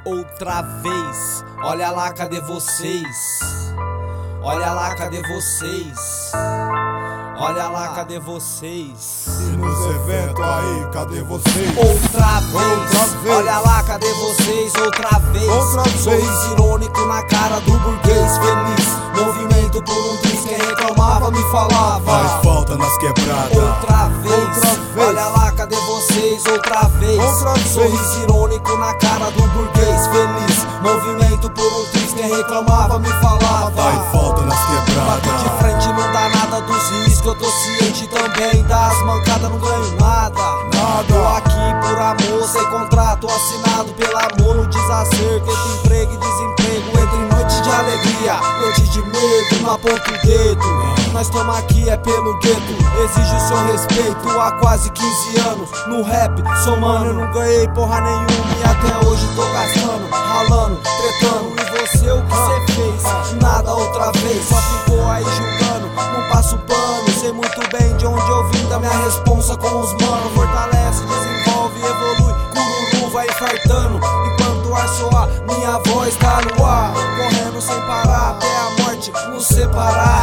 outra vez. Olha lá, cadê vocês? Olha lá, cadê vocês? Olha lá, cadê vocês? E nos eventos aí, cadê vocês? Outra vez, olha lá, cadê vocês? Outra vez, sorriso irônico na cara do burguês feliz. Movimento por um triz, quem reclamava me falava. Faz falta nas quebradas. Outra vez, olha lá, cadê vocês? Outra vez, sorriso irônico na cara do burguês feliz. Movimento por um triz, quem reclamava me falava. Faz falta nas quebradas. Bato de frente, não dá nada dos riscos. Eu tô ciente também das mancadas, não ganho nada. Tô aqui por amor, sem contrato assinado pelo amor. No desacerto entre emprego e desemprego, entre noites de alegria, noites de medo, não aponta o dedo. Nós tamo aqui é pelo gueto, exige o seu respeito há quase 15 anos. No rap, sou mano, eu não ganhei porra nenhuma e até hoje tô gastando, ralando, tretando. E você, o que cê fez? Nada outra vez, só ficou aí julgando, não passo pano. Sei muito bem de onde eu vim, da minha responsa com os manos. Fortalece, desenvolve, evolui, cururu vai infartando. Enquanto o ar soar, minha voz tá no ar, correndo sem parar até a morte nos separar.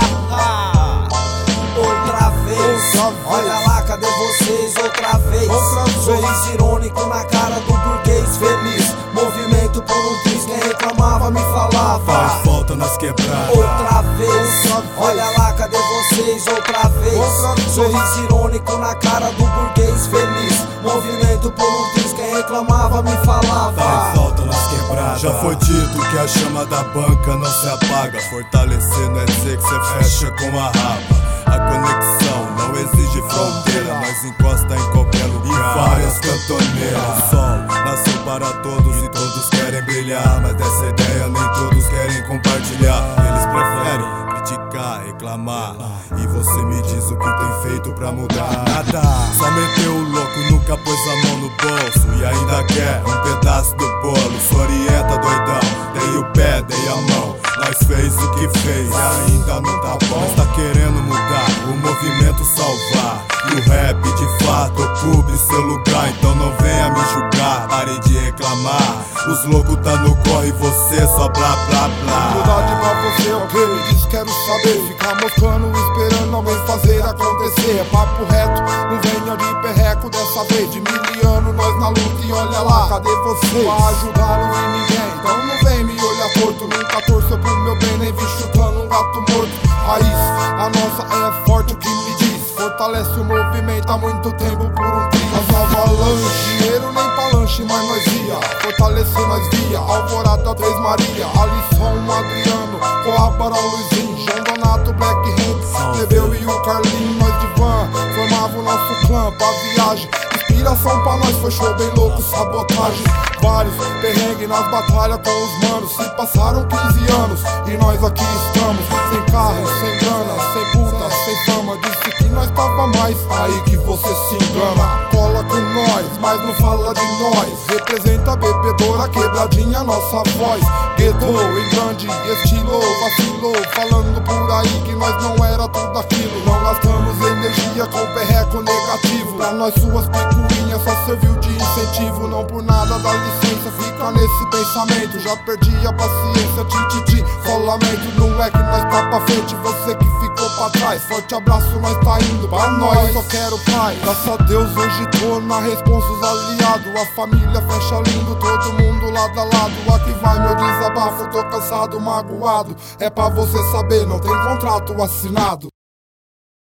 Outra vez, olha lá, cadê vocês? Outra vez, sorriso irônico na cara do burguês feliz. Movimento por um triz, quem reclamava me falava. Faz falta nas quebradas. Outra vez, olha lá, cadê vocês? Outra vez, sorriso irônico na cara do burguês feliz. Movimento por um triz, quem reclamava me falava. Faz falta nas quebradas. Já foi dito que a chama da banca não se apaga. Fortalecer não é dizer que cê fecha com a raba. A conexão não exige fronteira, mas encosta em qualquer lugar. E várias cantoneiras. O sol nasceu para todos e todos querem brilhar, mas dessa ideia nem todos querem compartilhar. Eles preferem criticar, reclamar. E você me diz o que tem feito pra mudar? Nada. Só meteu o louco, nunca pôs a mão no bolso e ainda quer um pedaço do bolo. Se orienta, doidão, dei o pé, dei a mão. Nós fez o que fez e ainda não tá bom. Nós tá querendo mudar, o movimento salvar. E o rap de fato ocupe seu lugar. Então não venha me julgar, pare de reclamar. Os loucos tá no corre, você só blá blá blá. Verdade pra você, ok? Me diz, quero saber. Ficar moscando, esperando alguém fazer acontecer. É papo reto, não venha de perreco dessa vez. De miliano nós na luta e olha lá, cadê você? Pra ajudar não vem ninguém, então não vem me olhar torto. Nunca torço pro meu bem, nem vi chutando um gato morto. Raiz, a nossa é forte, o que me diz? Fortalece o movimento há muito tempo por um triz. As avalanches, dinheiro nem pra lanche, mas nós ia. Fortalecer nós via, Alvorada, Três Maria, Alisson, Adriano, Coabara, Luizinho, João Donato, Black Hank, Plebeu e o Carlinho. Nós de van, formava o nosso clã pra viagem. Inspiração pra nós foi show bem louco, sabotagem. Vários perrengues nas batalhas com os manos. Se passaram 15 anos e nós aqui estamos. Sem carro, sem grana, sem puta, sem fama. Disse que nós tava mais, aí que você se engana. Cola com nós, mas não fala de nós. Representa a bebedora, quebradinha, nossa voz. Gueto em grande estilo, vacilou. Falando por aí que nós não era tudo aquilo. Não gastamos energia com perreco negativo. Pra nós suas picuinhas só serviu de incentivo. Não por nada dá licença, fica nesse pensamento. Já perdi a paciência, tititi, só lamento. Não é que nós tá pra frente, você que ficou pra trás. Forte abraço, nós tá indo pra nós. Só quero paz, graças a Deus hoje tô na responsa os aliados. A família fecha lindo, todo mundo lado a lado. Aqui vai meu desabafo, tô cansado, magoado. É pra você saber, não tem contrato assinado.